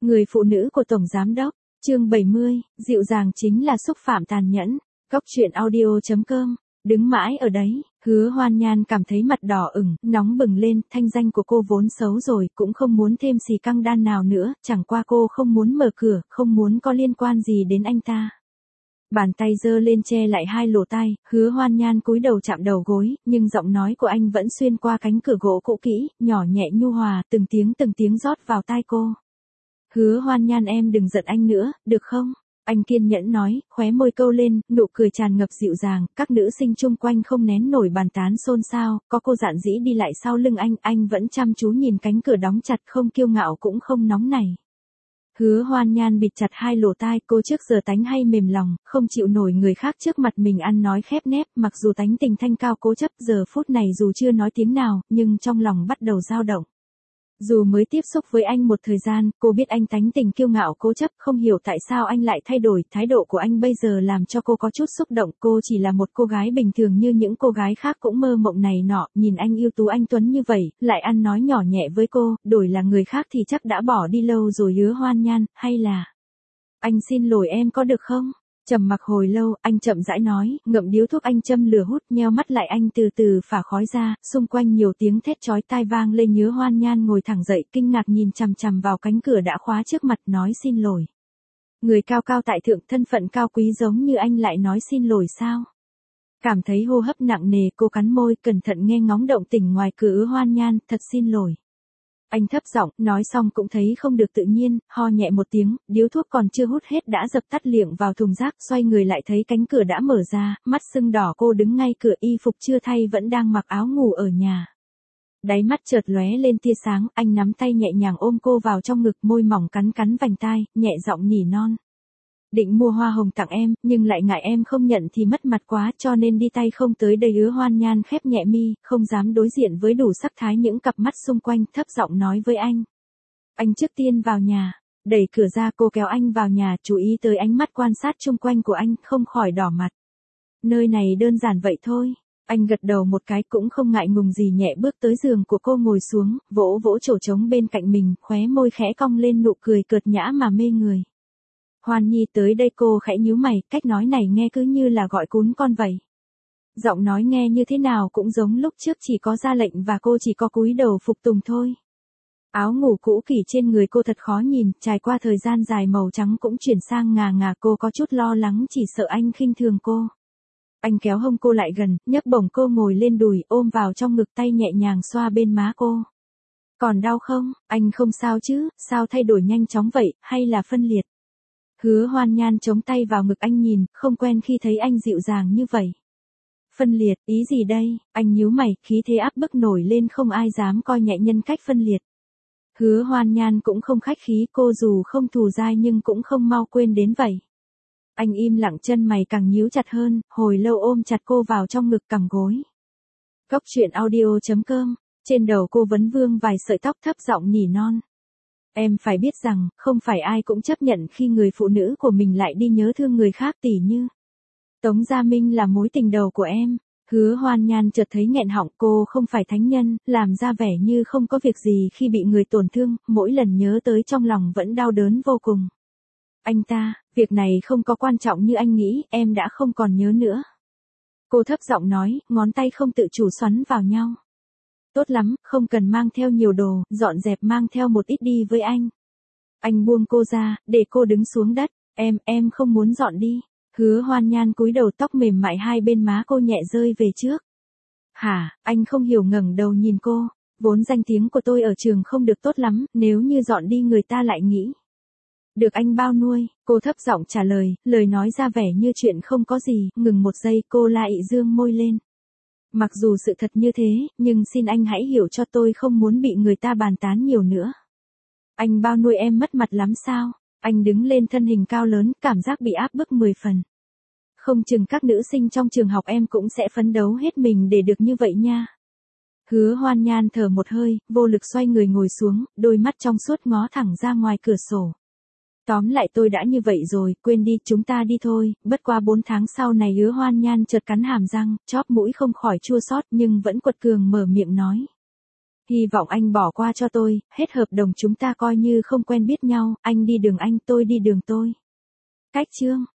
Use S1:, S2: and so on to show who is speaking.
S1: Người phụ nữ của Tổng Giám Đốc, chương 70, dịu dàng chính là xúc phạm tàn nhẫn. Góc truyện audio.com, đứng mãi ở đấy, Hứa Hoan Nhan cảm thấy mặt đỏ ửng, nóng bừng lên, thanh danh của cô vốn xấu rồi, cũng không muốn thêm xì căng đan nào nữa, chẳng qua cô không muốn mở cửa, không muốn có liên quan gì đến anh ta. Bàn tay giơ lên che lại hai lỗ tai, Hứa Hoan Nhan cúi đầu chạm đầu gối, nhưng giọng nói của anh vẫn xuyên qua cánh cửa gỗ cũ kỹ, nhỏ nhẹ nhu hòa, từng tiếng rót vào tai cô. Hứa Hoan Nhan, em đừng giận anh nữa, được không? Anh kiên nhẫn nói, khóe môi câu lên, nụ cười tràn ngập dịu dàng, các nữ sinh chung quanh không nén nổi bàn tán xôn xao, có cô dạn dĩ đi lại sau lưng anh vẫn chăm chú nhìn cánh cửa đóng chặt, không kiêu ngạo cũng không nóng nảy. Hứa Hoan Nhan bịt chặt hai lỗ tai, cô trước giờ tánh hay mềm lòng, không chịu nổi người khác trước mặt mình ăn nói khép nép, mặc dù tánh tình thanh cao cố chấp, giờ phút này dù chưa nói tiếng nào, nhưng trong lòng bắt đầu dao động. Dù mới tiếp xúc với anh một thời gian, cô biết anh tánh tình kiêu ngạo cố chấp, không hiểu tại sao anh lại thay đổi, thái độ của anh bây giờ làm cho cô có chút xúc động, cô chỉ là một cô gái bình thường như những cô gái khác cũng mơ mộng này nọ, nhìn anh ưu tú anh tuấn như vậy, lại ăn nói nhỏ nhẹ với cô, đổi là người khác thì chắc đã bỏ đi lâu rồi. Hứa Hoan Nhan, hay là... Anh xin lỗi em có được không? Trầm mặc hồi lâu, anh chậm rãi nói, ngậm điếu thuốc anh châm lửa hút, nheo mắt lại anh từ từ phả khói ra, xung quanh nhiều tiếng thét chói tai vang lên. Hứa Hoan Nhan ngồi thẳng dậy, kinh ngạc nhìn chằm chằm vào cánh cửa đã khóa trước mặt, nói xin lỗi. Người cao cao tại thượng, thân phận cao quý giống như anh lại nói xin lỗi sao? Cảm thấy hô hấp nặng nề, cô cắn môi, cẩn thận nghe ngóng động tĩnh ngoài cửa. Hứa Hoan Nhan, thật xin lỗi. Anh thấp giọng, nói xong cũng thấy không được tự nhiên, ho nhẹ một tiếng, điếu thuốc còn chưa hút hết đã dập tắt liệng vào thùng rác, xoay người lại thấy cánh cửa đã mở ra, mắt sưng đỏ, cô đứng ngay cửa, y phục chưa thay vẫn đang mặc áo ngủ ở nhà. Đáy mắt chợt lóe lên tia sáng, anh nắm tay nhẹ nhàng ôm cô vào trong ngực, môi mỏng cắn vành tai, nhẹ giọng nỉ non. Định mua hoa hồng tặng em, nhưng lại ngại em không nhận thì mất mặt quá, cho nên đi tay không tới đây. Hứa Hoan Nhan khép nhẹ mi, không dám đối diện với đủ sắc thái những cặp mắt xung quanh, thấp giọng nói với anh. Anh trước tiên vào nhà. Đẩy cửa ra, cô kéo anh vào nhà, chú ý tới ánh mắt quan sát chung quanh của anh, không khỏi đỏ mặt. Nơi này đơn giản vậy thôi. Anh gật đầu một cái, cũng không ngại ngùng gì, nhẹ bước tới giường của cô ngồi xuống, vỗ vỗ chỗ trống bên cạnh mình, khóe môi khẽ cong lên nụ cười cợt nhã mà mê người. Hoan Nhi, tới đây. Cô khẽ nhíu mày, cách nói này nghe cứ như là gọi cún con vậy. Giọng nói nghe như thế nào cũng giống lúc trước chỉ có ra lệnh và cô chỉ có cúi đầu phục tùng thôi. Áo ngủ cũ kỹ trên người cô thật khó nhìn, trải qua thời gian dài màu trắng cũng chuyển sang ngà, cô có chút lo lắng, chỉ sợ anh khinh thường cô. Anh kéo hông cô lại gần, nhấc bổng cô ngồi lên đùi, ôm vào trong ngực, tay nhẹ nhàng xoa bên má cô. Còn đau không? Anh không sao chứ, sao thay đổi nhanh chóng vậy, hay là phân liệt? Hứa Hoan Nhan chống tay vào ngực anh, nhìn, không quen khi thấy anh dịu dàng như vậy. Phân liệt, ý gì đây? Anh nhíu mày, khí thế áp bức nổi lên, không ai dám coi nhẹ nhân cách phân liệt. Hứa Hoan Nhan cũng không khách khí, cô dù không thù dai nhưng cũng không mau quên đến vậy. Anh im lặng, chân mày càng nhíu chặt hơn, hồi lâu ôm chặt cô vào trong ngực, cằm gối. Góc truyện audio.com, trên đầu cô vấn vương vài sợi tóc, thấp giọng nỉ non. Em phải biết rằng, không phải ai cũng chấp nhận khi người phụ nữ của mình lại đi nhớ thương người khác, tỉ như Tống Gia Minh là mối tình đầu của em. Hứa Hoan Nhan chợt thấy nghẹn họng, cô không phải thánh nhân, làm ra vẻ như không có việc gì khi bị người tổn thương, mỗi lần nhớ tới trong lòng vẫn đau đớn vô cùng. Anh ta, việc này không có quan trọng như anh nghĩ, em đã không còn nhớ nữa. Cô thấp giọng nói, ngón tay không tự chủ xoắn vào nhau. Tốt lắm, không cần mang theo nhiều đồ, dọn dẹp mang theo một ít đi với anh. Anh buông cô ra, để cô đứng xuống đất. Em không muốn dọn đi. Hứa Hoan Nhan cúi đầu, tóc mềm mại hai bên má cô nhẹ rơi về trước. Hả? Anh không hiểu, ngẩng đầu nhìn cô. Vốn danh tiếng của tôi ở trường không được tốt lắm, nếu như dọn đi người ta lại nghĩ. Được anh bao nuôi, cô thấp giọng trả lời, lời nói ra vẻ như chuyện không có gì, ngừng một giây, cô lại dương môi lên. Mặc dù sự thật như thế, nhưng xin anh hãy hiểu cho tôi không muốn bị người ta bàn tán nhiều nữa. Anh bao nuôi em mất mặt lắm sao? Anh đứng lên, thân hình cao lớn, cảm giác bị áp bức 10 phần. Không chừng các nữ sinh trong trường học em cũng sẽ phấn đấu hết mình để được như vậy nha. Hứa Hoan Nhan thở một hơi, vô lực xoay người ngồi xuống, đôi mắt trong suốt ngó thẳng ra ngoài cửa sổ. Tóm lại tôi đã như vậy rồi, quên đi, chúng ta đi thôi. Bất qua 4 tháng sau này. Hứa Hoan Nhan chợt cắn hàm răng, chóp mũi không khỏi chua xót nhưng vẫn quật cường mở miệng nói. Hy vọng anh bỏ qua cho tôi, hết hợp đồng chúng ta coi như không quen biết nhau, anh đi đường anh, tôi đi đường tôi. Cách chương